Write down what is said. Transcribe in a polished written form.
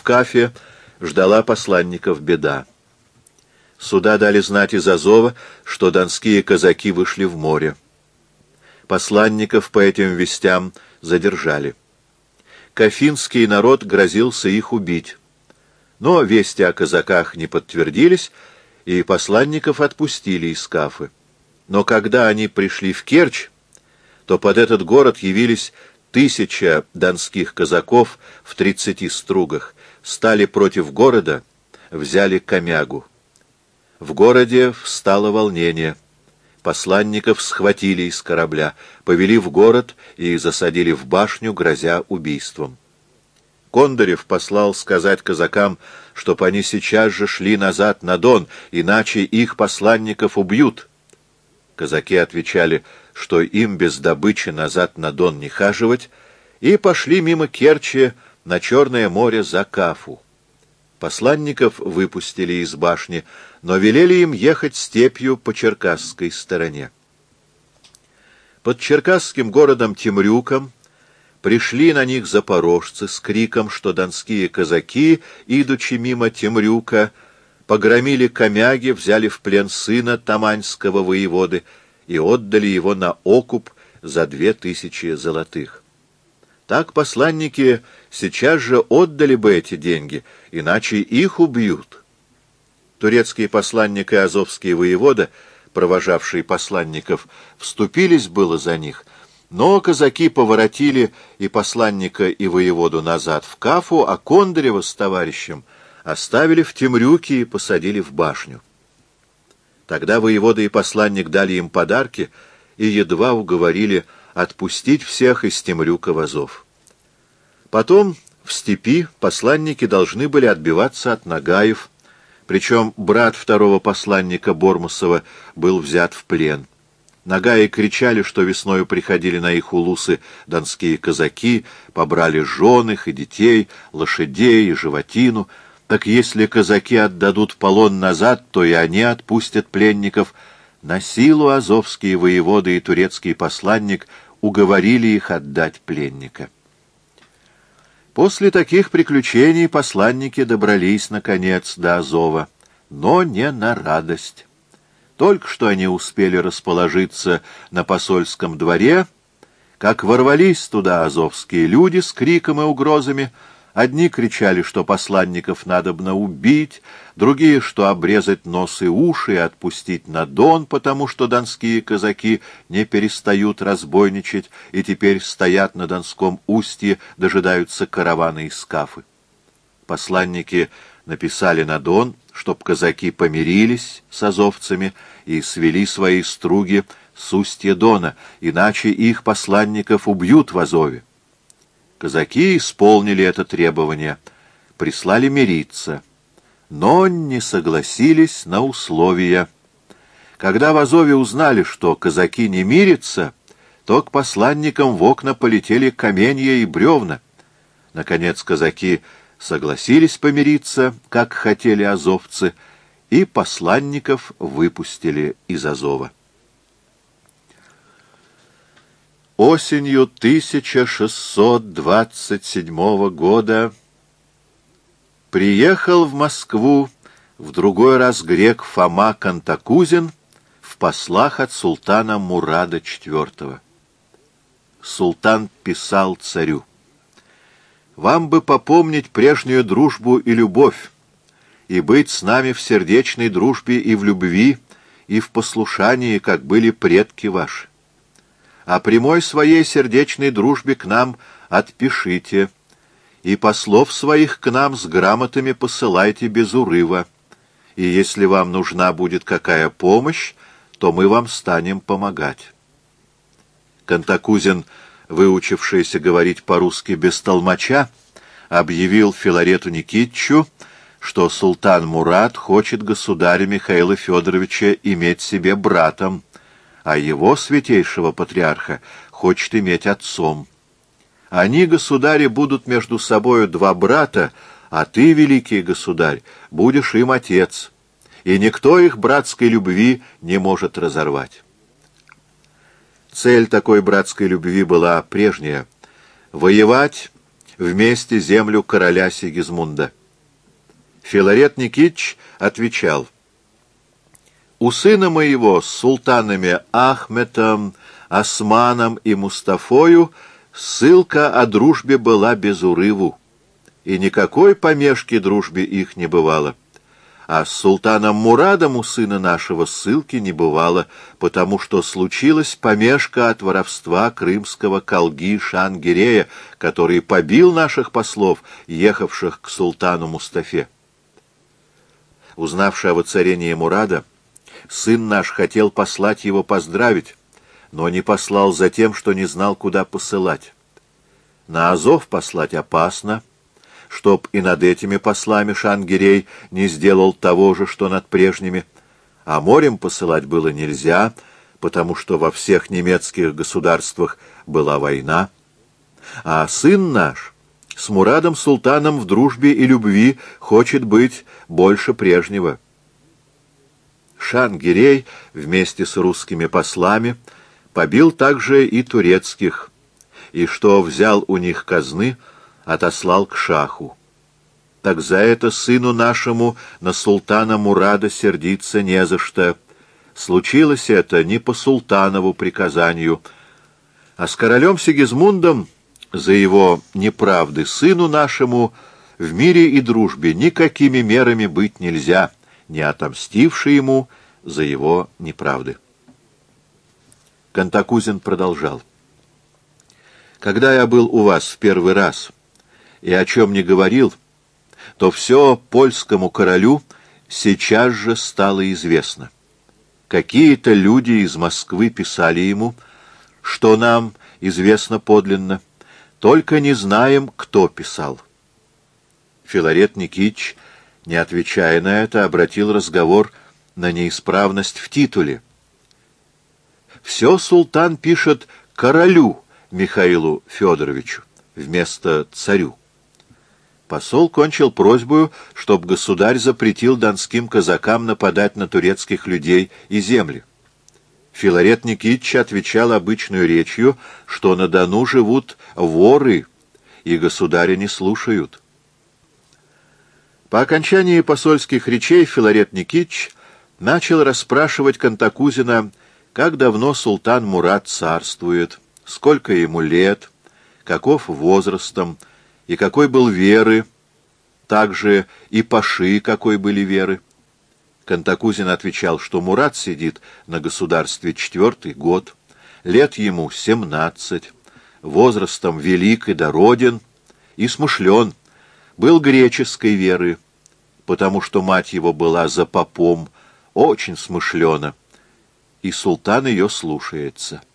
Кафе ждала посланников беда. Суда дали знать из Азова, что донские казаки вышли в море. Посланников по этим вестям задержали. Кафинский народ грозился их убить. Но вести о казаках не подтвердились, и посланников отпустили из Кафы. Но когда они пришли в Керчь, то под этот город явились 1000 донских казаков в 30 стругах, стали против города, взяли Комягу. В городе встало волнение. Посланников схватили из корабля, повели в город и засадили в башню, грозя убийством. Кондарев послал сказать казакам, чтоб они сейчас же шли назад на Дон, иначе их посланников убьют. Казаки отвечали, что им без добычи назад на Дон не хаживать, и пошли мимо Керчи на Черное море за Кафу. Посланников выпустили из башни, но велели им ехать степью по черкасской стороне. Под черкасским городом Темрюком пришли на них запорожцы с криком, что донские казаки, идучи мимо Темрюка, погромили Комяги, взяли в плен сына таманьского воеводы и отдали его на окуп за 2000 золотых. Так посланники сейчас же отдали бы эти деньги, иначе их убьют. Турецкий посланник и азовский воевода, провожавшие посланников, вступились было за них, но казаки поворотили и посланника, и воеводу назад в Кафу, а Кондарева с товарищем оставили в Темрюке и посадили в башню. Тогда воевода и посланник дали им подарки и едва уговорили отпустить всех из Темрюка в Азов. Потом в степи посланники должны были отбиваться от нагаев, причем брат второго посланника Бормусова был взят в плен. Нагаи кричали, что весною приходили на их улусы донские казаки, побрали жен их и детей, лошадей и животину. Так если казаки отдадут полон назад, то и они отпустят пленников. На силу азовские воеводы и турецкий посланник уговорили их отдать пленника. После таких приключений посланники добрались, наконец, до Азова, но не на радость. Только что они успели расположиться на посольском дворе, как ворвались туда азовские люди с криком и угрозами. Одни кричали, что посланников надобно убить, другие, что обрезать нос и уши и отпустить на Дон, потому что донские казаки не перестают разбойничать и теперь стоят на Донском устье, дожидаются каравана из Кафы. Посланники написали на Дон, чтоб казаки помирились с азовцами и свели свои струги с устья Дона, иначе их посланников убьют в Азове. Казаки исполнили это требование, прислали мириться, но не согласились на условия. Когда в Азове узнали, что казаки не мирятся, то к посланникам в окна полетели каменья и бревна. Наконец казаки согласились помириться, как хотели азовцы, и посланников выпустили из Азова. Осенью 1627 года приехал в Москву в другой раз грек Фома Кантакузин в послах от султана Мурада IV. Султан писал царю: «Вам бы попомнить прежнюю дружбу и любовь, и быть с нами в сердечной дружбе и в любви, и в послушании, как были предки ваши. О прямой своей сердечной дружбе к нам отпишите, и послов своих к нам с грамотами посылайте без урыва, и если вам нужна будет какая помощь, то мы вам станем помогать». Кантакузин, выучившийся говорить по-русски без толмача, объявил Филарету Никитичу, что султан Мурад хочет государя Михаила Федоровича иметь себе братом, а его, святейшего патриарха, хочет иметь отцом. Они, государи, будут между собою два брата, а ты, великий государь, будешь им отец, и никто их братской любви не может разорвать. Цель такой братской любви была прежняя — воевать вместе землю короля Сигизмунда. Филарет Никитич отвечал: «У сына моего с султанами Ахметом, Османом и Мустафою ссылка о дружбе была без урыву, и никакой помешки дружбе их не бывало. А с султаном Мурадом у сына нашего ссылки не бывало, потому что случилась помешка от воровства крымского калги Шан-Гирея, который побил наших послов, ехавших к султану Мустафе. Узнавши о воцарении Мурада, сын наш хотел послать его поздравить, но не послал за тем, что не знал, куда посылать. На Азов послать опасно, чтоб и над этими послами Шан-Гирей не сделал того же, что над прежними, а морем посылать было нельзя, потому что во всех немецких государствах была война, а сын наш с Мурадом Султаном в дружбе и любви хочет быть больше прежнего. Шан-Гирей вместе с русскими послами побил также и турецких, и что взял у них казны, отослал к шаху. Так за это сыну нашему на султана Мурада сердиться не за что. Случилось это не по султанову приказанию, а с королем Сигизмундом за его неправды сыну нашему в мире и дружбе никакими мерами быть нельзя, не отомстивши ему за его неправды. Кантакузин продолжал: «Когда я был у вас в первый раз и о чем не говорил, то все польскому королю сейчас же стало известно. Какие-то люди из Москвы писали ему, что нам известно подлинно, только не знаем, кто писал». Филарет Никитич, не отвечая на это, обратил разговор на неисправность в титуле. «Все султан пишет королю Михаилу Федоровичу вместо царю». Посол кончил просьбою, чтоб государь запретил донским казакам нападать на турецких людей и земли. Филарет Никитич отвечал обычной речью, что на Дону живут воры, и государя не слушают. По окончании посольских речей Филарет Никитич начал расспрашивать Кантакузина, как давно султан Мурад царствует, сколько ему лет, каков возрастом и какой был веры, также и паши какой были веры. Кантакузин отвечал, что Мурад сидит на государстве 4-й год, лет ему 17, возрастом велик и дороден, и смышлен, был греческой веры, потому что мать его была за попом, очень смышлена, и султан ее слушается.